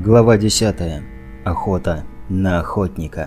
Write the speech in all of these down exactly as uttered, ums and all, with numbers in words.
Глава десятая. Охота на охотника.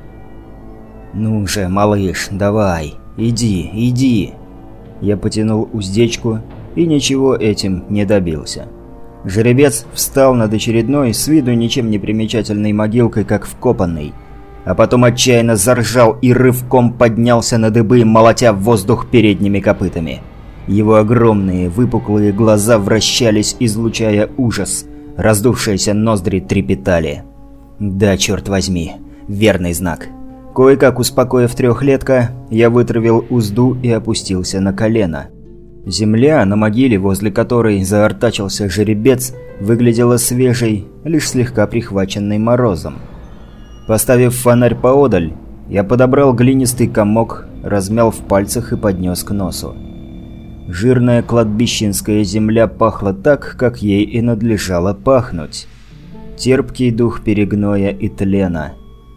«Ну же, малыш, давай, иди, иди!» Я потянул уздечку и ничего этим не добился. Жеребец встал над очередной, с виду ничем не примечательной могилкой, как вкопанный, а потом отчаянно заржал и рывком поднялся на дыбы, молотя в воздух передними копытами. Его огромные выпуклые глаза вращались, излучая ужас. Раздувшиеся ноздри трепетали. Да, черт возьми, верный знак. Кое-как успокоив трехлетка, я вытравил узду и опустился на колено. Земля на могиле, возле которой заортачился жеребец, выглядела свежей, лишь слегка прихваченной морозом. Поставив фонарь поодаль, я подобрал глинистый комок, размял в пальцах и поднес к носу. Жирная кладбищенская земля пахла так, как ей и надлежало пахнуть. Терпкий дух перегноя и тлена.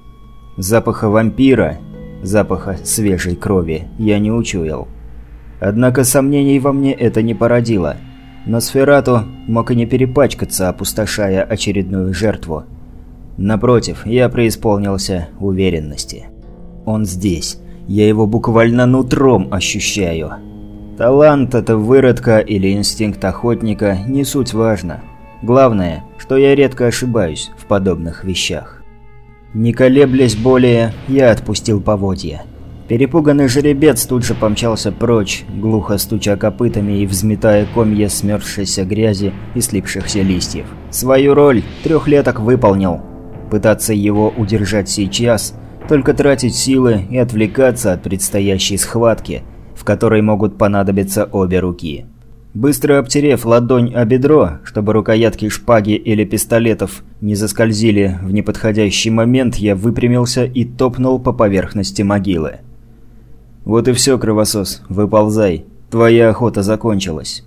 Запаха вампира, запаха свежей крови я не учуял. Однако сомнений во мне это не породило. Носферату мог и не перепачкаться, опустошая очередную жертву. Напротив, я преисполнился уверенности. Он здесь. Я его буквально нутром ощущаю. Талант это выродка или инстинкт охотника, не суть важно. Главное, что я редко ошибаюсь в подобных вещах. Не колеблясь более, я отпустил поводья. Перепуганный жеребец тут же помчался прочь, глухо стуча копытами и взметая комья смерзшейся грязи и слипшихся листьев. Свою роль трехлеток выполнил. Пытаться его удержать сейчас, только тратить силы и отвлекаться от предстоящей схватки, в которой могут понадобиться обе руки. Быстро обтерев ладонь о бедро, чтобы рукоятки шпаги или пистолетов не заскользили в неподходящий момент, я выпрямился и топнул по поверхности могилы. «Вот и все, кровосос, выползай. Твоя охота закончилась».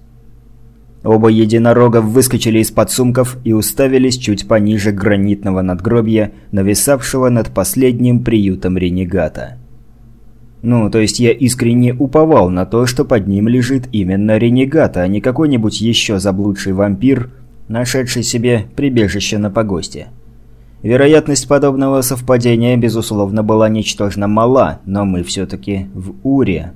Оба единорога выскочили из-под сумков и уставились чуть пониже гранитного надгробья, нависавшего над последним приютом ренегата. Ну, то есть я искренне уповал на то, что под ним лежит именно ренегат, а не какой-нибудь еще заблудший вампир, нашедший себе прибежище на погосте. Вероятность подобного совпадения, безусловно, была ничтожно мала, но мы все-таки в Уре.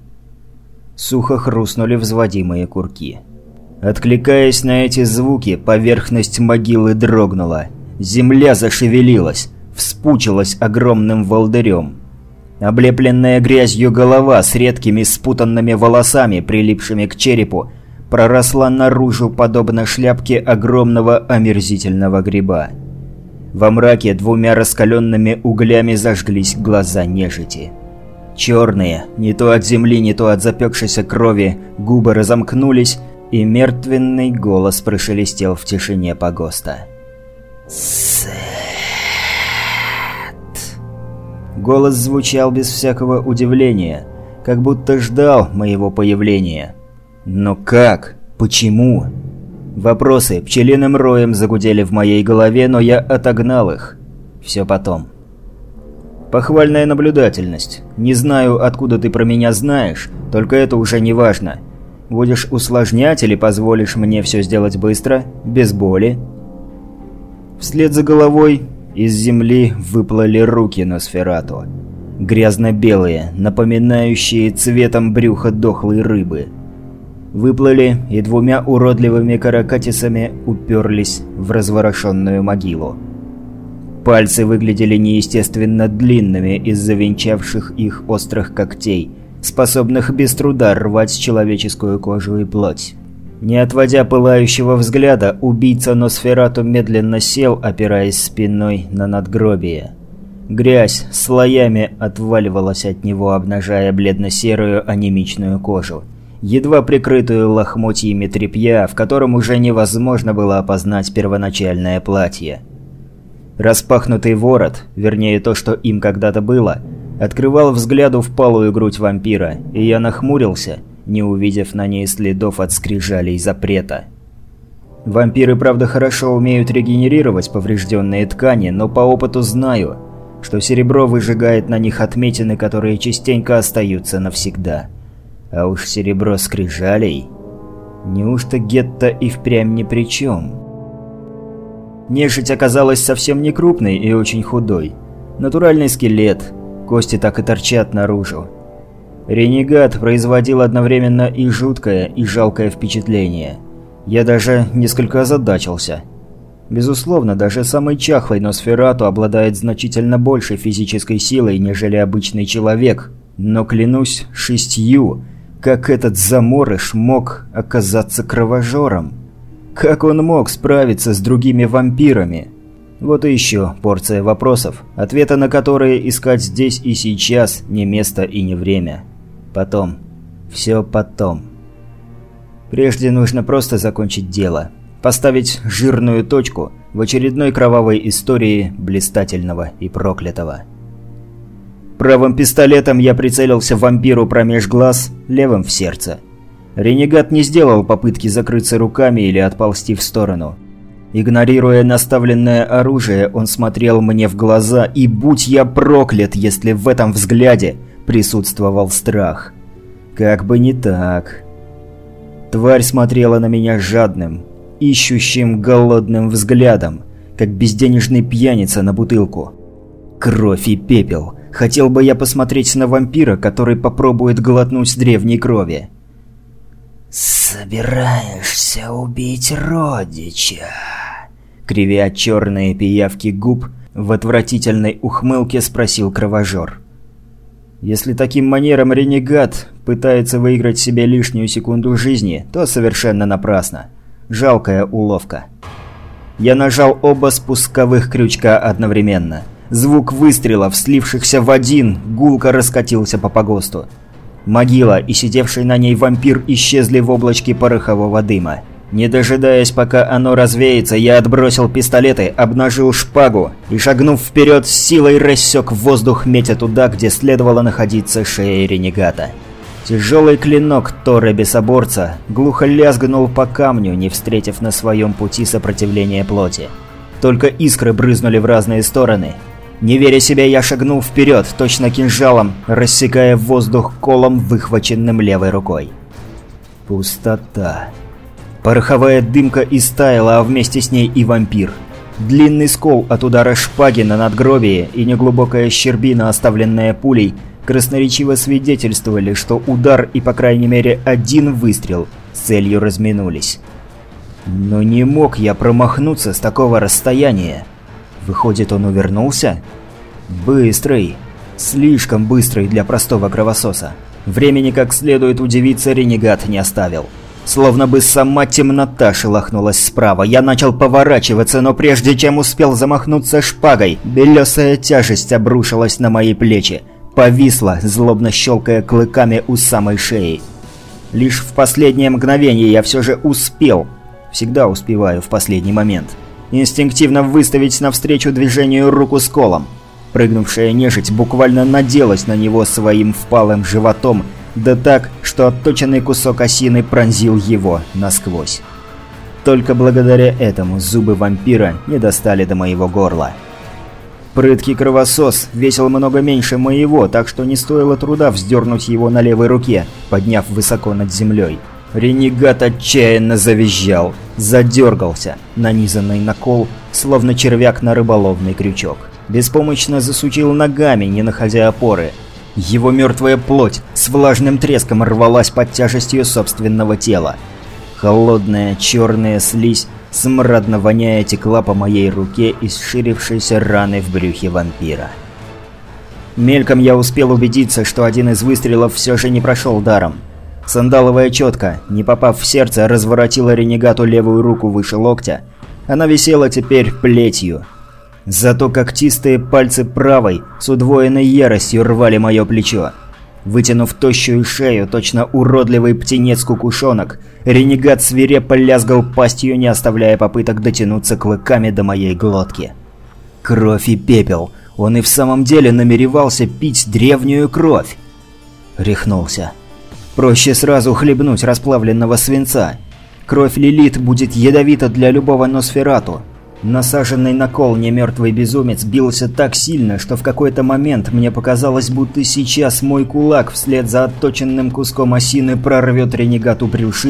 Сухо хрустнули взводимые курки. Откликаясь на эти звуки, поверхность могилы дрогнула. Земля зашевелилась, вспучилась огромным волдырем. Облепленная грязью голова с редкими спутанными волосами, прилипшими к черепу, проросла наружу, подобно шляпке огромного омерзительного гриба. Во мраке двумя раскаленными углями зажглись глаза нежити. Черные, не то от земли, не то от запекшейся крови, губы разомкнулись, и мертвенный голос прошелестел в тишине погоста. «Сет!» Голос звучал без всякого удивления, как будто ждал моего появления. Но как? Почему? Вопросы пчелиным роем загудели в моей голове, но я отогнал их. Все потом. Похвальная наблюдательность. Не знаю, откуда ты про меня знаешь, только это уже не важно. Будешь усложнять или позволишь мне все сделать быстро, без боли? Вслед за головой из земли выплыли руки Носферату. Грязно-белые, напоминающие цветом брюха дохлой рыбы. Выплыли и двумя уродливыми каракатисами уперлись в разворошенную могилу. Пальцы выглядели неестественно длинными из-за венчавших их острых когтей, способных без труда рвать человеческую кожу и плоть. Не отводя пылающего взгляда, убийца Носферату медленно сел, опираясь спиной на надгробие. Грязь слоями отваливалась от него, обнажая бледно-серую анемичную кожу, едва прикрытую лохмотьями тряпья, в котором уже невозможно было опознать первоначальное платье. Распахнутый ворот, вернее то, что им когда-то было, открывал взгляду впалую грудь вампира, и я нахмурился, не увидев на ней следов от скрижалей запрета. Вампиры, правда, хорошо умеют регенерировать поврежденные ткани, но по опыту знаю, что серебро выжигает на них отметины, которые частенько остаются навсегда. А уж серебро скрижалей... Неужто Гетта и впрямь ни при чем? Нежить оказалась совсем не крупной и очень худой. Натуральный скелет, кости так и торчат наружу. Ренегат производил одновременно и жуткое, и жалкое впечатление. Я даже несколько озадачился. Безусловно, даже самый чахлый Носферату обладает значительно большей физической силой, нежели обычный человек. Но клянусь шестью, как этот заморыш мог оказаться кровожором? Как он мог справиться с другими вампирами? Вот и еще порция вопросов, ответа на которые искать здесь и сейчас не место и не время. Потом. Все потом. Прежде нужно просто закончить дело. Поставить жирную точку в очередной кровавой истории блистательного и проклятого. Правым пистолетом я прицелился вампиру промеж глаз, левым в сердце. Ренегат не сделал попытки закрыться руками или отползти в сторону. Игнорируя наставленное оружие, он смотрел мне в глаза, и будь я проклят, если в этом взгляде присутствовал страх. Как бы не так. Тварь смотрела на меня жадным, ищущим голодным взглядом, как безденежный пьяница на бутылку. Кровь и пепел. Хотел бы я посмотреть на вампира, который попробует глотнуть древней крови. «Собираешься убить родича?» Кривя черные пиявки губ, в отвратительной ухмылке спросил кровожор. Если таким манером ренегат пытается выиграть себе лишнюю секунду жизни, то совершенно напрасно. Жалкая уловка. Я нажал оба спусковых крючка одновременно. Звук выстрелов, слившихся в один, гулко раскатился по погосту. Могила и сидевший на ней вампир исчезли в облачке порохового дыма. Не дожидаясь, пока оно развеется, я отбросил пистолеты, обнажил шпагу и, шагнув вперед, с силой рассек воздух, метя туда, где следовало находиться шея ренегата. Тяжелый клинок Торре Бесоборца глухо лязгнул по камню, не встретив на своем пути сопротивления плоти. Только искры брызнули в разные стороны. Не веря себе, я шагнул вперед, точно кинжалом, рассекая воздух колом, выхваченным левой рукой. Пустота. Пороховая дымка истаяла, а вместе с ней и вампир. Длинный скол от удара шпаги на надгробие и неглубокая щербина, оставленная пулей, красноречиво свидетельствовали, что удар и, по крайней мере, один выстрел с целью разминулись. Но не мог я промахнуться с такого расстояния. Выходит, он увернулся? Быстрый. Слишком быстрый для простого кровососа. Времени как следует удивиться ренегат не оставил. Словно бы сама темнота шелохнулась справа. Я начал поворачиваться, но прежде чем успел замахнуться шпагой, белесая тяжесть обрушилась на мои плечи. Повисла, злобно щелкая клыками у самой шеи. Лишь в последнее мгновение я все же успел, всегда успеваю в последний момент, инстинктивно выставить навстречу движению руку с колом. Прыгнувшая нежить буквально наделась на него своим впалым животом, да так, что отточенный кусок осины пронзил его насквозь. Только благодаря этому зубы вампира не достали до моего горла. Прыткий кровосос весил много меньше моего, так что не стоило труда вздернуть его на левой руке, подняв высоко над землей. Ренегат отчаянно завизжал, задергался, нанизанный на кол, словно червяк на рыболовный крючок. Беспомощно засучил ногами, не находя опоры. Его мертвая плоть с влажным треском рвалась под тяжестью собственного тела. Холодная черная слизь, смрадно воняя, текла по моей руке из сширившейся раны в брюхе вампира. Мельком я успел убедиться, что один из выстрелов все же не прошел даром. Сандаловая четка, не попав в сердце, разворотила ренегату левую руку выше локтя. Она висела теперь плетью. Зато когтистые пальцы правой с удвоенной яростью рвали мое плечо. Вытянув тощую шею, точно уродливый птенец-кукушонок, ренегат свирепо лязгал пастью, не оставляя попыток дотянуться клыками до моей глотки. Кровь и пепел. Он и в самом деле намеревался пить древнюю кровь. Рехнулся. Проще сразу хлебнуть расплавленного свинца. Кровь Лилит будет ядовита для любого Носферату. Насаженный на кол немертвый безумец бился так сильно, что в какой-то момент мне показалось, будто сейчас мой кулак вслед за отточенным куском осины прорвет ренегату брюшину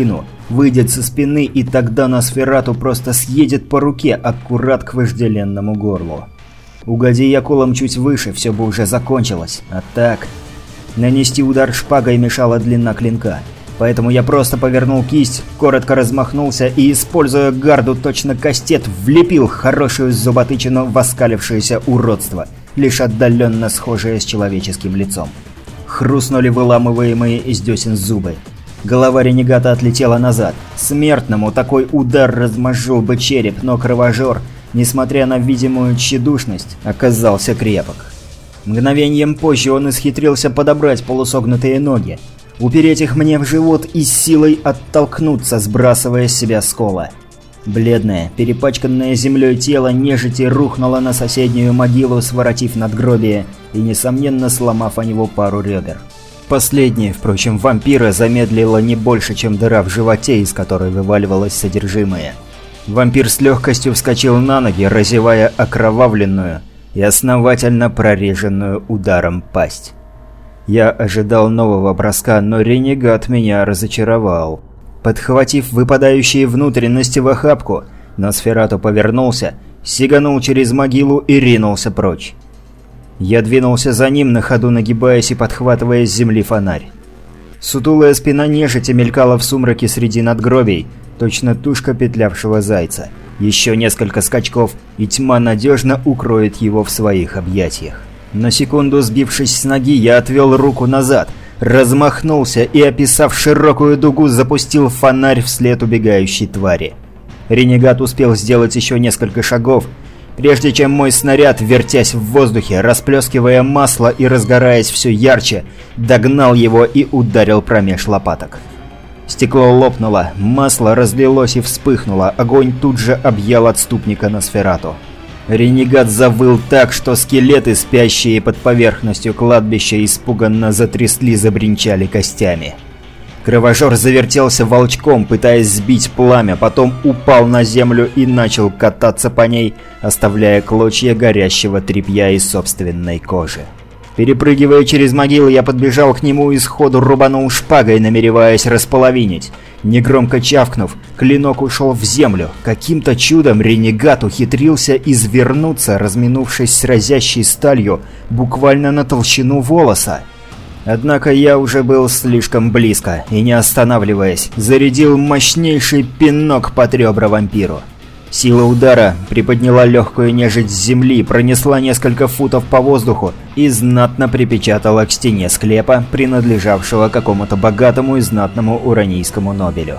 выйдет со спины, и тогда Носферату просто съедет по руке аккурат к вожделенному горлу. Угоди я колом чуть выше, все бы уже закончилось. А так... Нанести удар шпагой мешала длина клинка. Поэтому я просто повернул кисть, коротко размахнулся и, используя гарду точно кастет, влепил хорошую зуботычину в оскалившееся уродство, лишь отдаленно схожее с человеческим лицом. Хрустнули выламываемые из десен зубы. Голова ренегата отлетела назад. Смертному такой удар размозжил бы череп, но кровожор, несмотря на видимую тщедушность, оказался крепок. Мгновением позже он исхитрился подобрать полусогнутые ноги, упереть их мне в живот и с силой оттолкнуться, сбрасывая с себя скола. Бледное, перепачканное землей тело нежити рухнуло на соседнюю могилу, своротив надгробие и, несомненно, сломав о него пару ребер. Последнее, впрочем, вампира замедлило не больше, чем дыра в животе, из которой вываливалось содержимое. Вампир с легкостью вскочил на ноги, разевая окровавленную и основательно прореженную ударом пасть. Я ожидал нового броска, но ренегат меня разочаровал. Подхватив выпадающие внутренности в охапку, Носферату повернулся, сиганул через могилу и ринулся прочь. Я двинулся за ним, на ходу нагибаясь и подхватывая с земли фонарь. Сутулая спина нежити мелькала в сумраке среди надгробий, точно тушка петлявшего зайца. Еще несколько скачков, и тьма надежно укроет его в своих объятиях. На секунду сбившись с ноги, я отвел руку назад, размахнулся и, описав широкую дугу, запустил фонарь вслед убегающей твари. Ренегат успел сделать еще несколько шагов, прежде чем мой снаряд, вертясь в воздухе, расплескивая масло и разгораясь все ярче, догнал его и ударил промеж лопаток. Стекло лопнуло, масло разлилось и вспыхнуло, огонь тут же объял отступника Носферату. Ренегат завыл так, что скелеты, спящие под поверхностью кладбища, испуганно затрясли, забринчали костями. Кровожор завертелся волчком, пытаясь сбить пламя, потом упал на землю и начал кататься по ней, оставляя клочья горящего тряпья из собственной кожи. Перепрыгивая через могилы, я подбежал к нему и сходу рубанул шпагой, намереваясь располовинить. Негромко чавкнув, клинок ушел в землю. Каким-то чудом ренегат ухитрился извернуться, разминувшись с разящей сталью буквально на толщину волоса. Однако я уже был слишком близко и, не останавливаясь, зарядил мощнейший пинок под ребра вампиру. Сила удара приподняла легкую нежить с земли, пронесла несколько футов по воздуху и знатно припечатала к стене склепа, принадлежавшего какому-то богатому и знатному уранийскому нобелю.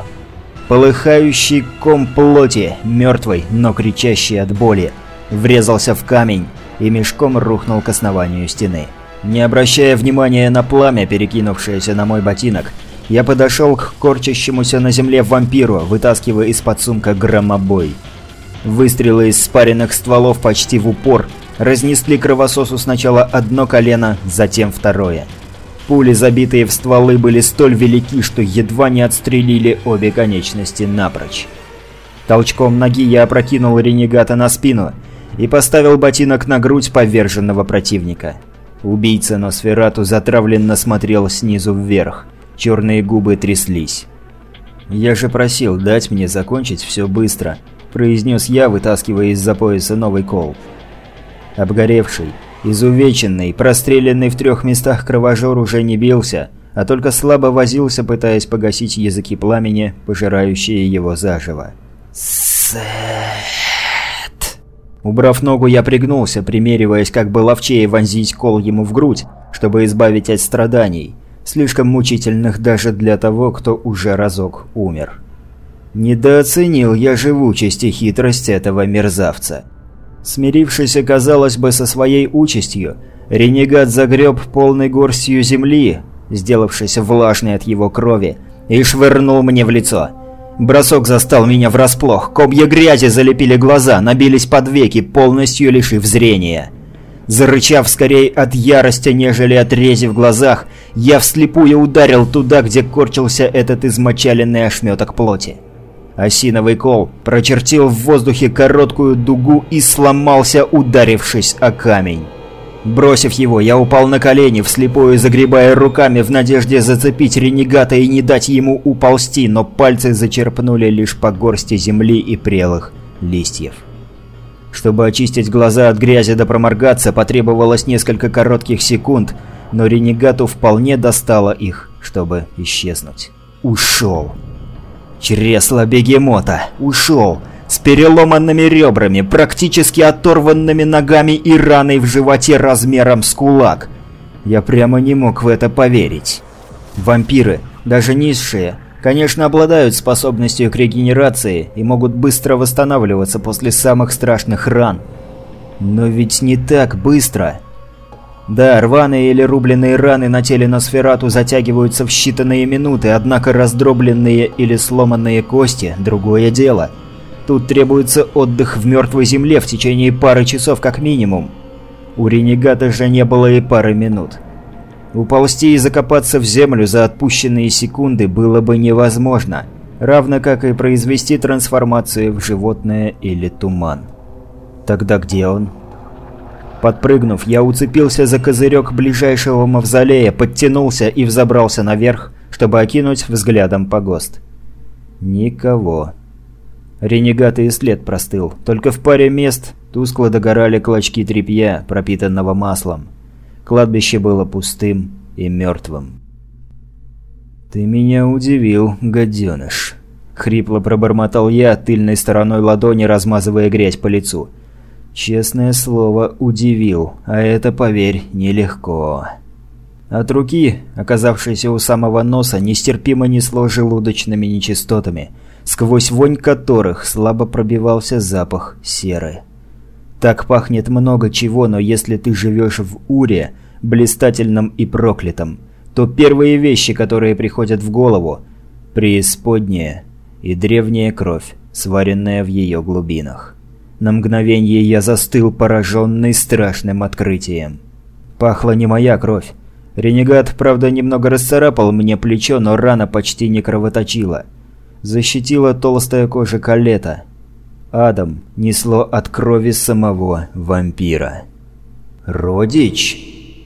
Полыхающий ком плоти, мертвый, но кричащий от боли, врезался в камень и мешком рухнул к основанию стены. Не обращая внимания на пламя, перекинувшееся на мой ботинок, я подошел к корчащемуся на земле вампиру, вытаскивая из-под сумка громобой. Выстрелы из спаренных стволов почти в упор разнесли кровососу сначала одно колено, затем второе. Пули, забитые в стволы, были столь велики, что едва не отстрелили обе конечности напрочь. Толчком ноги я опрокинул ренегата на спину и поставил ботинок на грудь поверженного противника. Убийца Носферату затравленно смотрел снизу вверх, черные губы тряслись. «Я же просил дать мне закончить все быстро», – произнес я, вытаскивая из-за пояса новый кол. Обгоревший, изувеченный, простреленный в трех местах кровожор уже не бился, а только слабо возился, пытаясь погасить языки пламени, пожирающие его заживо. «Сэт!» Убрав ногу, я пригнулся, примериваясь, как бы ловчее вонзить кол ему в грудь, чтобы избавить от страданий, слишком мучительных даже для того, кто уже разок умер. Недооценил я живучесть и хитрость этого мерзавца. Смирившись, казалось бы, со своей участью, ренегат загреб полной горстью земли, сделавшейся влажной от его крови, и швырнул мне в лицо. Бросок застал меня врасплох, копья грязи залепили глаза, набились под веки, полностью лишив зрения. Зарычав скорее от ярости, нежели от рези в глазах, я вслепую ударил туда, где корчился этот измочаленный ошметок плоти. Осиновый кол прочертил в воздухе короткую дугу и сломался, ударившись о камень. Бросив его, я упал на колени, вслепую загребая руками в надежде зацепить ренегата и не дать ему уползти, но пальцы зачерпнули лишь по горсти земли и прелых листьев. Чтобы очистить глаза от грязи да проморгаться, потребовалось несколько коротких секунд, но ренегату вполне достало их, чтобы исчезнуть. Ушел. Чресло бегемота. Ушел. С переломанными ребрами, практически оторванными ногами и раной в животе размером с кулак. Я прямо не мог в это поверить. Вампиры, даже низшие, конечно, обладают способностью к регенерации и могут быстро восстанавливаться после самых страшных ран. Но ведь не так быстро. Да, рваные или рубленные раны на теле Носферату затягиваются в считанные минуты, однако раздробленные или сломанные кости – другое дело. Тут требуется отдых в мертвой земле в течение пары часов как минимум. У ренегата же не было и пары минут. Уползти и закопаться в землю за отпущенные секунды было бы невозможно, равно как и произвести трансформацию в животное или туман. Тогда где он? Подпрыгнув, я уцепился за козырек ближайшего мавзолея, подтянулся и взобрался наверх, чтобы окинуть взглядом погост. Никого. Ренегат и след простыл, только в паре мест тускло догорали клочки тряпья, пропитанного маслом. Кладбище было пустым и мертвым. «Ты меня удивил, гаденыш», — хрипло пробормотал я, тыльной стороной ладони размазывая грязь по лицу. «Честное слово, удивил, а это, поверь, нелегко». От руки, оказавшейся у самого носа, нестерпимо несло желудочными нечистотами, сквозь вонь которых слабо пробивался запах серы. Так пахнет много чего, но если ты живешь в Уре, блистательном и проклятом, то первые вещи, которые приходят в голову – преисподняя и древняя кровь, сваренная в ее глубинах. На мгновение я застыл, пораженный страшным открытием. Пахла не моя кровь. Ренегат, правда, немного расцарапал мне плечо, но рана почти не кровоточила. Защитила толстая кожа колета. Адом несло от крови самого вампира. «Родич?»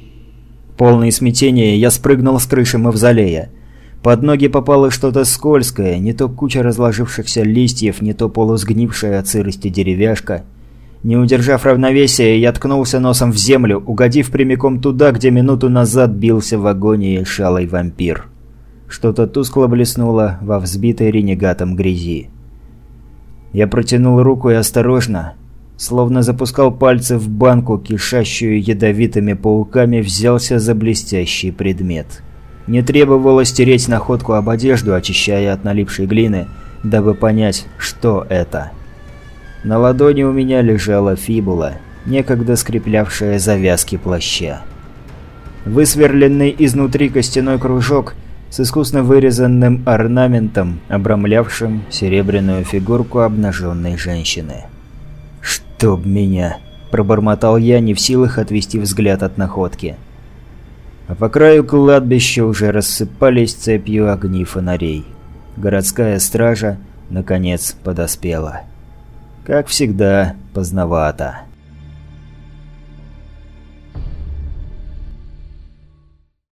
Полное смятение, я спрыгнул с крыши мавзолея. Под ноги попало что-то скользкое, не то куча разложившихся листьев, не то полусгнившая от сырости деревяшка. Не удержав равновесия, я ткнулся носом в землю, угодив прямиком туда, где минуту назад бился в агонии шалый вампир. Что-то тускло блеснуло во взбитой ренегатом грязи. Я протянул руку и осторожно, словно запускал пальцы в банку, кишащую ядовитыми пауками, взялся за блестящий предмет. Не требовалось тереть находку об одежду, очищая от налипшей глины, дабы понять, что это. На ладони у меня лежала фибула, некогда скреплявшая завязки плаща. Высверленный изнутри костяной кружок с искусно вырезанным орнаментом, обрамлявшим серебряную фигурку обнаженной женщины. «Чтоб меня!» – пробормотал я, не в силах отвести взгляд от находки. А по краю кладбища уже рассыпались цепью огни фонарей. Городская стража, наконец, подоспела. Как всегда, поздновато.